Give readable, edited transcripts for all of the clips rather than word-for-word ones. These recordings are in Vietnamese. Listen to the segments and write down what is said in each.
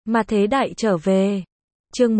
Mà thế đại trở về. Chương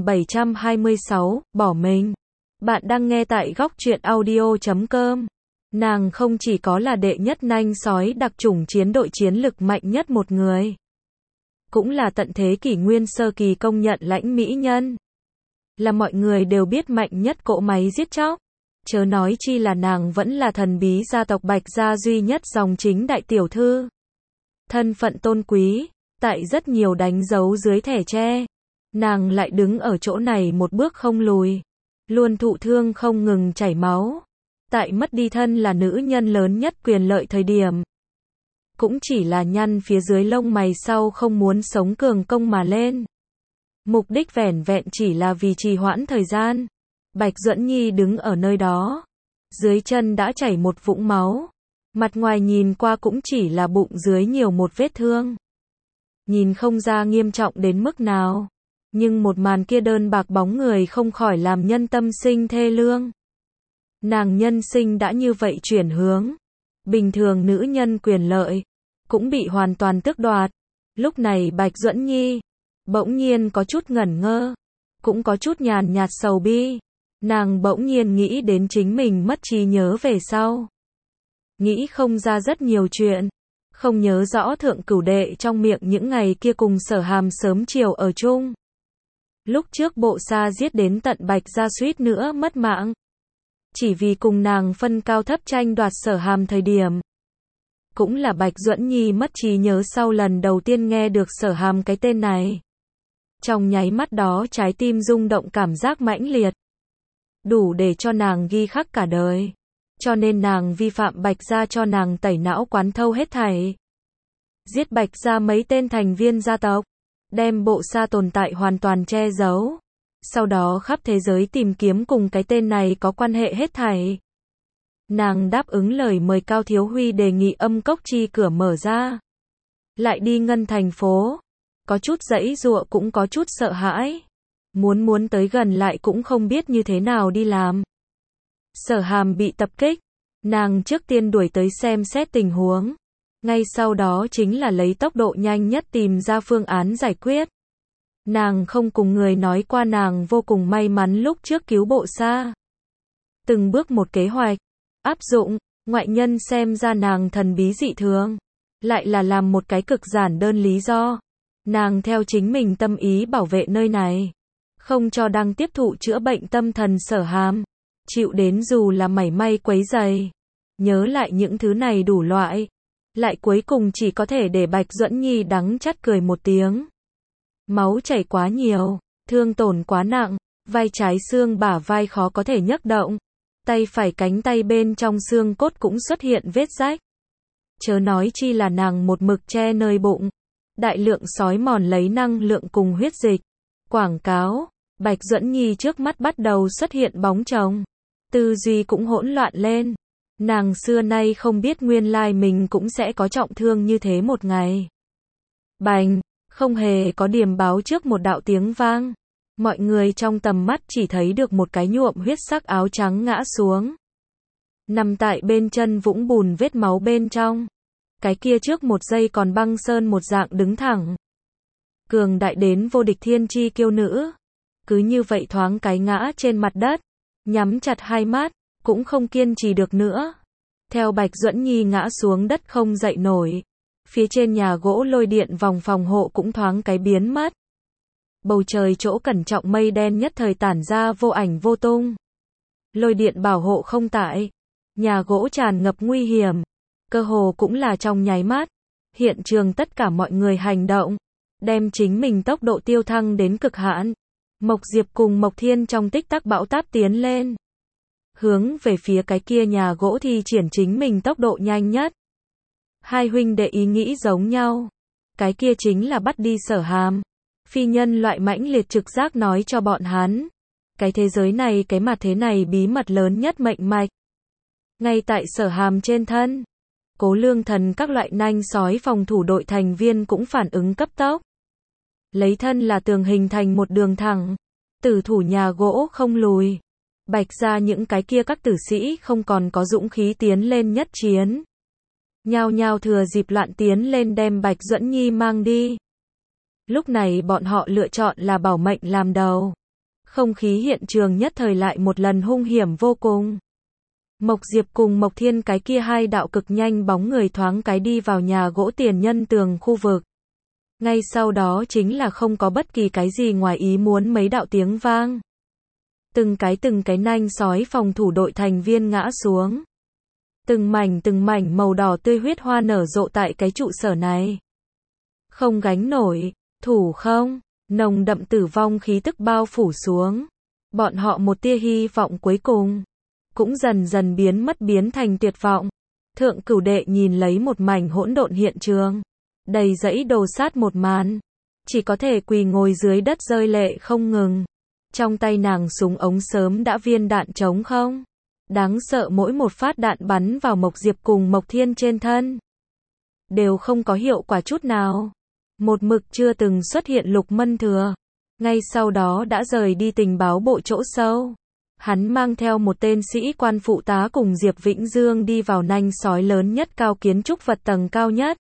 1726, bỏ mình. Bạn đang nghe tại góc truyện audio.com. Nàng không chỉ có là đệ nhất nanh sói đặc chủng chiến đội chiến lực mạnh nhất một người, cũng là tận thế kỷ nguyên sơ kỳ công nhận lãnh mỹ nhân. Là mọi người đều biết mạnh nhất cỗ máy giết chóc. Chớ nói chi là nàng vẫn là thần bí gia tộc Bạch gia duy nhất dòng chính đại tiểu thư. Thân phận tôn quý, tại rất nhiều đánh dấu dưới thẻ tre, nàng lại đứng ở chỗ này một bước không lùi, luôn thụ thương không ngừng chảy máu. Tại mất đi thân là nữ nhân lớn nhất quyền lợi thời điểm, cũng chỉ là nhăn phía dưới lông mày sau không muốn sống cường công mà lên. Mục đích vẻn vẹn chỉ là vì trì hoãn thời gian. Bạch Duẫn Nhi đứng ở nơi đó, dưới chân đã chảy một vũng máu, mặt ngoài nhìn qua cũng chỉ là bụng dưới nhiều một vết thương, nhìn không ra nghiêm trọng đến mức nào, nhưng một màn kia đơn bạc bóng người không khỏi làm nhân tâm sinh thê lương. Nàng nhân sinh đã như vậy chuyển hướng, bình thường nữ nhân quyền lợi cũng bị hoàn toàn tước đoạt. Lúc này Bạch Duẫn Nhi bỗng nhiên có chút ngẩn ngơ, cũng có chút nhàn nhạt sầu bi. Nàng bỗng nhiên nghĩ đến chính mình mất trí nhớ về sau, nghĩ không ra rất nhiều chuyện, không nhớ rõ thượng cửu đệ trong miệng những ngày kia cùng Sở Hàm sớm chiều ở chung. Lúc trước Bộ Sa giết đến tận Bạch gia suýt nữa mất mạng, chỉ vì cùng nàng phân cao thấp tranh đoạt Sở Hàm thời điểm. Cũng là Bạch Duẫn Nhi mất trí nhớ sau lần đầu tiên nghe được Sở Hàm cái tên này. Trong nháy mắt đó trái tim rung động cảm giác mãnh liệt, đủ để cho nàng ghi khắc cả đời. Cho nên nàng vi phạm Bạch gia cho nàng tẩy não quán thâu hết thảy. Giết Bạch gia mấy tên thành viên gia tộc, đem Bộ Sa tồn tại hoàn toàn che giấu. Sau đó khắp thế giới tìm kiếm cùng cái tên này có quan hệ hết thảy. Nàng đáp ứng lời mời Cao Thiếu Huy đề nghị âm cốc chi cửa mở ra, lại đi Ngân thành phố. Có chút giãy giụa cũng có chút sợ hãi. Muốn tới gần lại cũng không biết như thế nào đi làm. Sở Hàm bị tập kích, nàng trước tiên đuổi tới xem xét tình huống. Ngay sau đó chính là lấy tốc độ nhanh nhất tìm ra phương án giải quyết. Nàng không cùng người nói qua nàng vô cùng may mắn lúc trước cứu Bộ Sa. Từng bước một kế hoạch, áp dụng, ngoại nhân xem ra nàng thần bí dị thường. Lại là làm một cái cực giản đơn lý do. Nàng theo chính mình tâm ý bảo vệ nơi này, không cho đang tiếp thụ chữa bệnh tâm thần Sở Hàm chịu đến dù là mảy may quấy rầy. Nhớ lại những thứ này đủ loại, lại cuối cùng chỉ có thể để Bạch Duẫn Nhi đắng chát cười một tiếng. Máu chảy quá nhiều, thương tổn quá nặng, vai trái xương bả vai khó có thể nhấc động, tay phải cánh tay bên trong xương cốt cũng xuất hiện vết rách. Chớ nói chi là nàng một mực che nơi bụng, đại lượng sói mòn lấy năng lượng cùng huyết dịch. Quảng cáo, Bạch Duẫn Nhi trước mắt bắt đầu xuất hiện bóng chồng, tư duy cũng hỗn loạn lên. Nàng xưa nay không biết nguyên lai mình cũng sẽ có trọng thương như thế một ngày. Bành, không hề có điềm báo trước một đạo tiếng vang. Mọi người trong tầm mắt chỉ thấy được một cái nhuộm huyết sắc áo trắng ngã xuống, nằm tại bên chân vũng bùn vết máu bên trong. Cái kia trước một giây còn băng sơn một dạng đứng thẳng, cường đại đến vô địch thiên chi kiêu nữ, cứ như vậy thoáng cái ngã trên mặt đất, nhắm chặt hai mắt, cũng không kiên trì được nữa. Theo Bạch Duẫn Nhi ngã xuống đất không dậy nổi, phía trên nhà gỗ lôi điện vòng phòng hộ cũng thoáng cái biến mất. Bầu trời chỗ cẩn trọng mây đen nhất thời tản ra vô ảnh vô tung. Lôi điện bảo hộ không tại, nhà gỗ tràn ngập nguy hiểm, cơ hồ cũng là trong nháy mắt. Hiện trường tất cả mọi người hành động, đem chính mình tốc độ tiêu thăng đến cực hạn. Mộc Diệp cùng Mộc Thiên trong tích tắc bão táp tiến lên, hướng về phía cái kia nhà gỗ thi triển chính mình tốc độ nhanh nhất. Hai huynh đệ ý nghĩ giống nhau, cái kia chính là bắt đi Sở Hàm. Phi nhân loại mãnh liệt trực giác nói cho bọn hắn, cái thế giới này cái mặt thế này bí mật lớn nhất mệnh mạch ngay tại Sở Hàm trên thân. Cố Lương Thần các loại nanh sói phòng thủ đội thành viên cũng phản ứng cấp tốc, lấy thân là tường hình thành một đường thẳng, tử thủ nhà gỗ không lùi. Bạch gia những cái kia các tử sĩ không còn có dũng khí tiến lên nhất chiến, nhao nhao thừa dịp loạn tiến lên đem Bạch Duẫn Nhi mang đi. Lúc này bọn họ lựa chọn là bảo mệnh làm đầu. Không khí hiện trường nhất thời lại một lần hung hiểm vô cùng. Mộc Diệp cùng Mộc Thiên cái kia hai đạo cực nhanh bóng người thoáng cái đi vào nhà gỗ tiền nhân tường khu vực. Ngay sau đó chính là không có bất kỳ cái gì ngoài ý muốn mấy đạo tiếng vang. Từng cái nanh sói phòng thủ đội thành viên ngã xuống. Từng mảnh màu đỏ tươi huyết hoa nở rộ tại cái trụ sở này. Không gánh nổi, thủ không, nồng đậm tử vong khí tức bao phủ xuống. Bọn họ một tia hy vọng cuối cùng cũng dần dần biến thành tuyệt vọng. Thượng Cửu Đệ nhìn lấy một mảnh hỗn độn hiện trường, đầy dẫy đồ sát một màn, chỉ có thể quỳ ngồi dưới đất rơi lệ không ngừng. Trong tay nàng súng ống sớm đã viên đạn trống không. Đáng sợ mỗi một phát đạn bắn vào Mộc Diệp cùng Mộc Thiên trên thân, đều không có hiệu quả chút nào. Một mực chưa từng xuất hiện Lục Mân Thừa, ngay sau đó đã rời đi tình báo bộ chỗ sâu. Hắn mang theo một tên sĩ quan phụ tá cùng Diệp Vĩnh Dương đi vào nanh sói lớn nhất cao kiến trúc vật tầng cao nhất.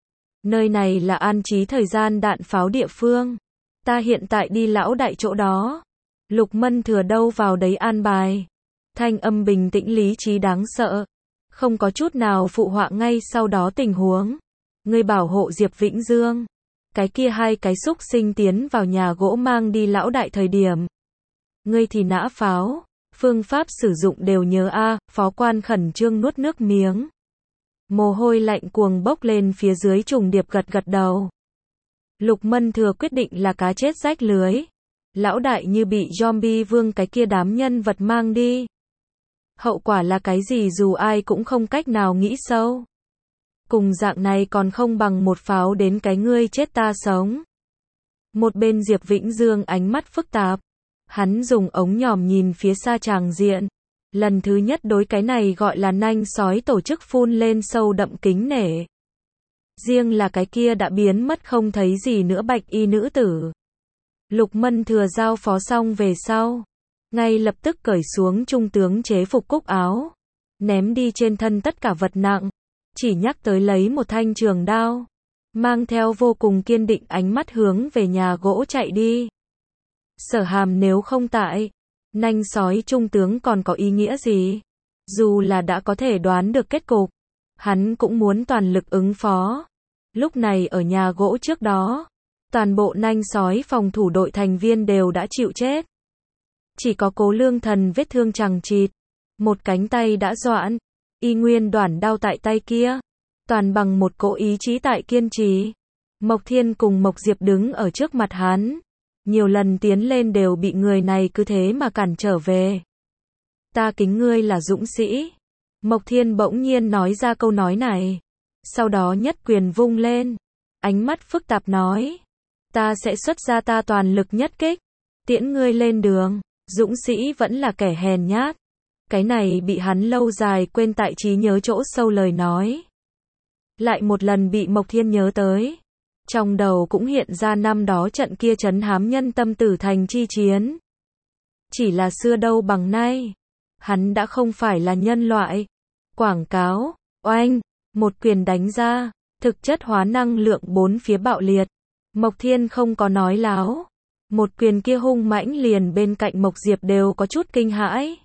Nơi này là an trí thời gian đạn pháo địa phương. Ta hiện tại đi lão đại chỗ đó. Lục Mân Thừa đâu vào đấy an bài. Thanh âm bình tĩnh lý trí đáng sợ. Không có chút nào phụ họa ngay sau đó tình huống. Ngươi bảo hộ Diệp Vĩnh Dương. Cái kia hai cái xúc sinh tiến vào nhà gỗ mang đi lão đại thời điểm. Ngươi thì nã pháo. Phương pháp sử dụng đều nhớ a. Phó quan khẩn trương nuốt nước miếng. Mồ hôi lạnh cuồng bốc lên phía dưới trùng điệp gật đầu. Lục Mân Thừa quyết định là cá chết rách lưới. Lão đại như bị zombie vương cái kia đám nhân vật mang đi. Hậu quả là cái gì dù ai cũng không cách nào nghĩ sâu. Cùng dạng này còn không bằng một pháo đến cái ngươi chết ta sống. Một bên Diệp Vĩnh Dương ánh mắt phức tạp. Hắn dùng ống nhòm nhìn phía xa tràng diện. Lần thứ nhất đối cái này gọi là nanh sói tổ chức phun lên sâu đậm kính nể. Riêng là cái kia đã biến mất không thấy gì nữa bạch y nữ tử. Lục Mân Thừa giao phó xong về sau, ngay lập tức cởi xuống trung tướng chế phục cúc áo, ném đi trên thân tất cả vật nặng, chỉ nhắc tới lấy một thanh trường đao, mang theo vô cùng kiên định ánh mắt hướng về nhà gỗ chạy đi. Sở Hàm nếu không tại, nanh sói trung tướng còn có ý nghĩa gì? Dù là đã có thể đoán được kết cục, hắn cũng muốn toàn lực ứng phó. Lúc này ở nhà gỗ trước đó, toàn bộ nanh sói phòng thủ đội thành viên đều đã chịu chết. Chỉ có Cố Lương Thần vết thương chằng chịt, một cánh tay đã doãn, y nguyên đoản đau tại tay kia, toàn bằng một cỗ ý chí tại kiên trì. Mộc Thiên cùng Mộc Diệp đứng ở trước mặt hắn, nhiều lần tiến lên đều bị người này cứ thế mà cản trở về. Ta kính ngươi là dũng sĩ. Mộc Thiên bỗng nhiên nói ra câu nói này, sau đó nhất quyền vung lên, ánh mắt phức tạp nói, ta sẽ xuất ra ta toàn lực nhất kích, tiễn ngươi lên đường. Dũng sĩ vẫn là kẻ hèn nhát. Cái này bị hắn lâu dài quên tại trí nhớ chỗ sâu lời nói. Lại một lần bị Mộc Thiên nhớ tới. Trong đầu cũng hiện ra năm đó trận kia trấn hám nhân tâm Tử Thành chi chiến. Chỉ là xưa đâu bằng nay. Hắn đã không phải là nhân loại. Quảng cáo, oanh, một quyền đánh ra, thực chất hóa năng lượng bốn phía bạo liệt. Mộc Thiên không có nói láo. Một quyền kia hung mãnh liền bên cạnh Mộc Diệp đều có chút kinh hãi.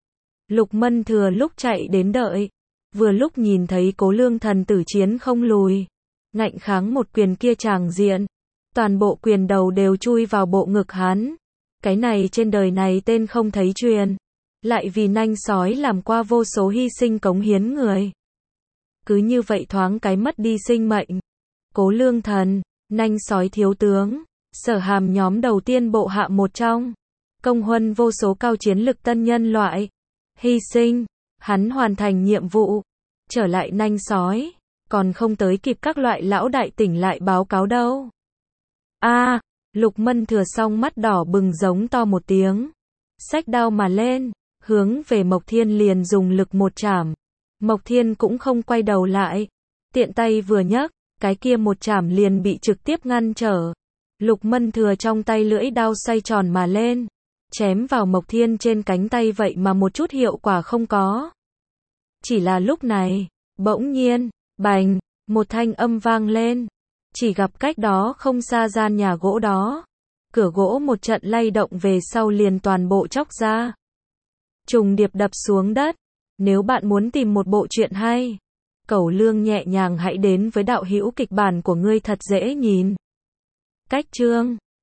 Lục Mân Thừa lúc chạy đến đợi, vừa lúc nhìn thấy Cố Lương Thần tử chiến không lùi, ngạnh kháng một quyền kia tràng diện, toàn bộ quyền đầu đều chui vào bộ ngực hắn. Cái này trên đời này tên không thấy truyền, lại vì nanh sói làm qua vô số hy sinh cống hiến người. Cứ như vậy thoáng cái mất đi sinh mệnh. Cố Lương Thần, nanh sói thiếu tướng, Sở Hàm nhóm đầu tiên bộ hạ một trong, công huân vô số cao chiến lực tân nhân loại, hy sinh, hắn hoàn thành nhiệm vụ, trở lại nanh sói, còn không tới kịp các loại lão đại tỉnh lại báo cáo đâu. A, Lục Mân Thừa song mắt đỏ bừng giống to một tiếng, xách đao mà lên, hướng về Mộc Thiên liền dùng lực một chảm. Mộc Thiên cũng không quay đầu lại, tiện tay vừa nhấc, cái kia một chảm liền bị trực tiếp ngăn trở. Lục Mân Thừa trong tay lưỡi đao xoay tròn mà lên, chém vào Mộc Thiên trên cánh tay vậy mà một chút hiệu quả không có. Chỉ là lúc này, bỗng nhiên, bành, một thanh âm vang lên, Chỉ gặp cách đó không xa gian nhà gỗ đó. Cửa gỗ một trận lay động về sau liền toàn bộ chóc ra. Trùng điệp đập xuống đất. Nếu bạn muốn tìm một bộ truyện hay, cẩu lương nhẹ nhàng hãy đến với đạo hữu kịch bản của ngươi thật dễ nhìn. Cách chương